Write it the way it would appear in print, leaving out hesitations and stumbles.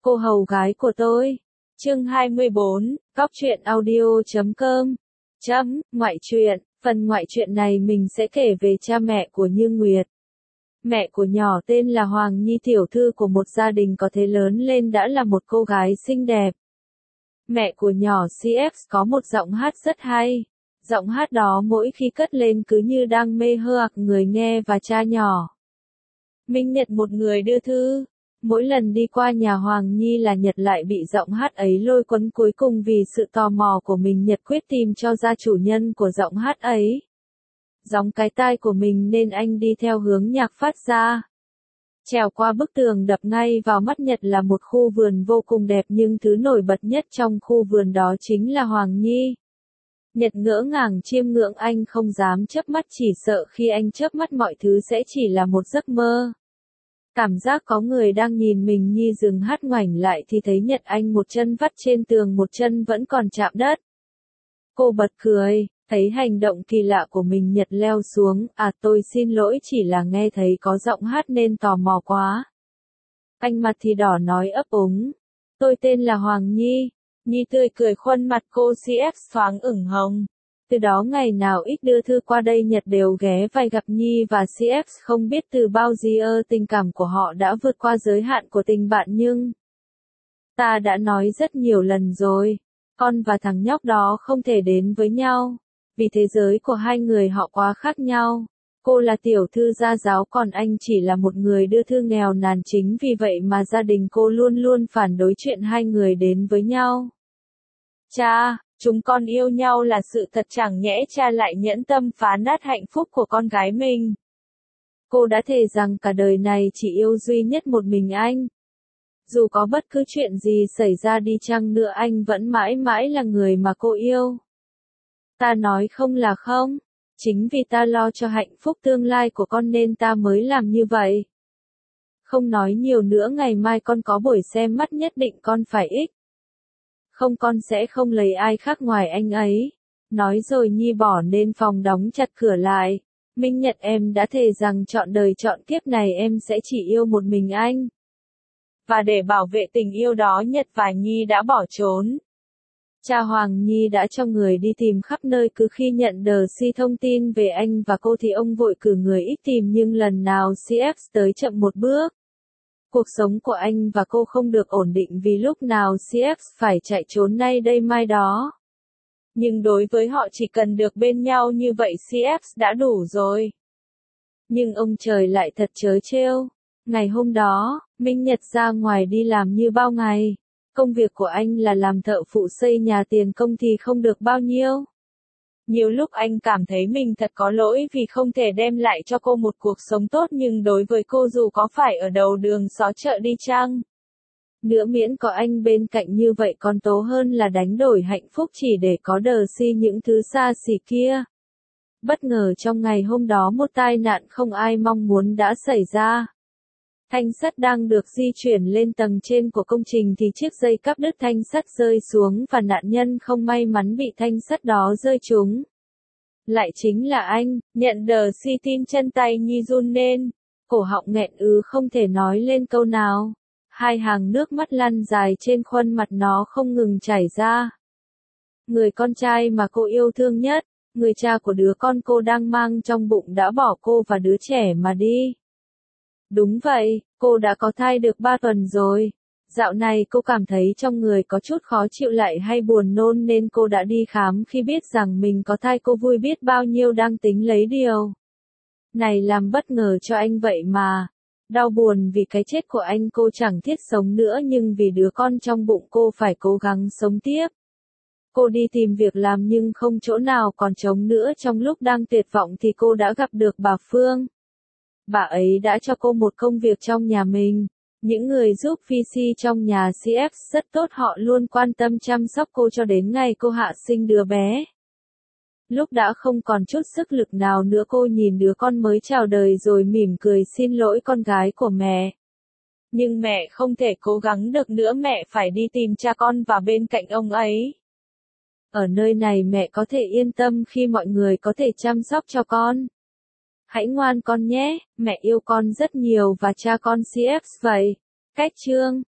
Cô hầu gái của tôi. Chương 24, Cóc truyện audio.com. Ngoại truyện, phần ngoại truyện này mình sẽ kể về cha mẹ của Như Nguyệt. Mẹ của nhỏ tên là Hoàng Nhi, tiểu thư của một gia đình có thể lớn lên đã là một cô gái xinh đẹp. Mẹ của nhỏ CX có một giọng hát rất hay. Giọng hát đó mỗi khi cất lên cứ như đang mê hoặc người nghe và cha nhỏ. Minh Nhật một người đưa thư. Mỗi lần đi qua nhà Hoàng Nhi là Nhật lại bị giọng hát ấy lôi cuốn, cuối cùng vì sự tò mò của mình Nhật quyết tìm cho ra chủ nhân của giọng hát ấy. Gióng cái tai của mình nên anh đi theo hướng nhạc phát ra. Trèo qua bức tường đập ngay vào mắt Nhật là một khu vườn vô cùng đẹp, nhưng thứ nổi bật nhất trong khu vườn đó chính là Hoàng Nhi. Nhật ngỡ ngàng chiêm ngưỡng, anh không dám chớp mắt, chỉ sợ khi anh chớp mắt mọi thứ sẽ chỉ là một giấc mơ. Cảm giác có người đang nhìn mình. Nhi dừng hát, ngoảnh lại thì thấy Nhật anh một chân vắt trên tường, một chân vẫn còn chạm đất. Cô bật cười, thấy hành động kỳ lạ của mình. Nhật leo xuống, tôi xin lỗi, chỉ là nghe thấy có giọng hát nên tò mò quá. Anh mặt thì đỏ nói ấp úng, tôi tên là Hoàng Nhi. Nhi tươi cười, khuôn mặt cô CF thoáng ửng hồng. Từ đó ngày nào ít đưa thư qua đây Nhật đều ghé vai gặp Nhi và CF, không biết từ bao giờ tình cảm của họ đã vượt qua giới hạn của tình bạn, nhưng ta đã nói rất nhiều lần rồi, con và thằng nhóc đó không thể đến với nhau, vì thế giới của hai người họ quá khác nhau. Cô là tiểu thư gia giáo, còn anh chỉ là một người đưa thư nghèo nàn, chính vì vậy mà gia đình cô luôn luôn phản đối chuyện hai người đến với nhau. Cha, chúng con yêu nhau là sự thật, chẳng nhẽ cha lại nhẫn tâm phá nát hạnh phúc của con gái mình. Cô đã thề rằng cả đời này chỉ yêu duy nhất một mình anh. Dù có bất cứ chuyện gì xảy ra đi chăng nữa, anh vẫn mãi mãi là người mà cô yêu. Ta nói không là không. Chính vì ta lo cho hạnh phúc tương lai của con nên ta mới làm như vậy. Không nói nhiều nữa, ngày mai con có buổi xem mắt, nhất định con phải không, con sẽ không lấy ai khác ngoài anh ấy. Nói rồi Nhi bỏ nên phòng, đóng chặt cửa lại. Minh Nhật, em đã thề rằng trọn đời trọn kiếp này em sẽ chỉ yêu một mình anh. Và để bảo vệ tình yêu đó, Nhật và Nhi đã bỏ trốn. Cha Hoàng Nhi đã cho người đi tìm khắp nơi, cứ khi nhận được thông tin về anh và cô thì ông vội cử người tìm, nhưng lần nào CF tới chậm một bước. Cuộc sống của anh và cô không được ổn định vì lúc nào CF phải chạy trốn nay đây mai đó. Nhưng đối với họ, chỉ cần được bên nhau như vậy CF đã đủ rồi. Nhưng ông trời lại thật trớ trêu. Ngày hôm đó, Minh Nhật ra ngoài đi làm như bao ngày. Công việc của anh là làm thợ phụ xây nhà, tiền công thì không được bao nhiêu. Nhiều lúc anh cảm thấy mình thật có lỗi vì không thể đem lại cho cô một cuộc sống tốt, nhưng đối với cô, dù có phải ở đầu đường xó chợ đi chăng nữa, miễn có anh bên cạnh như vậy còn tố hơn là đánh đổi hạnh phúc chỉ để có đờ những thứ xa xỉ kia. Bất ngờ trong ngày hôm đó một tai nạn không ai mong muốn đã xảy ra. Thanh sắt đang được di chuyển lên tầng trên của công trình thì chiếc dây cáp đứt, thanh sắt rơi xuống và nạn nhân không may mắn bị thanh sắt đó rơi trúng. Lại chính là anh. Nhận được tin, chân tay Nhi run lên, cổ họng nghẹn không thể nói lên câu nào. Hai hàng nước mắt lăn dài trên khuôn mặt nó không ngừng chảy ra. Người con trai mà cô yêu thương nhất, người cha của đứa con cô đang mang trong bụng đã bỏ cô và đứa trẻ mà đi. Đúng vậy, cô đã có thai được 3 tuần rồi. Dạo này cô cảm thấy trong người có chút khó chịu lại hay buồn nôn nên cô đã đi khám. Khi biết rằng mình có thai, cô vui biết bao nhiêu, đang tính lấy điều này làm bất ngờ cho anh, vậy mà đau buồn vì cái chết của anh. Cô chẳng thiết sống nữa, nhưng vì đứa con trong bụng cô phải cố gắng sống tiếp. Cô đi tìm việc làm nhưng không chỗ nào còn trống nữa. Trong lúc đang tuyệt vọng thì cô đã gặp được bà Phương. Bà ấy đã cho cô một công việc trong nhà mình. Những người giúp phi trong nhà CF rất tốt, họ luôn quan tâm chăm sóc cô cho đến ngày cô hạ sinh đứa bé. Lúc đã không còn chút sức lực nào nữa, cô nhìn đứa con mới chào đời rồi mỉm cười xin lỗi con gái của mẹ. Nhưng mẹ không thể cố gắng được nữa, mẹ phải đi tìm cha con và bên cạnh ông ấy. Ở nơi này mẹ có thể yên tâm khi mọi người có thể chăm sóc cho con. Hãy ngoan con nhé, mẹ yêu con rất nhiều và cha con CF vậy. Cách chương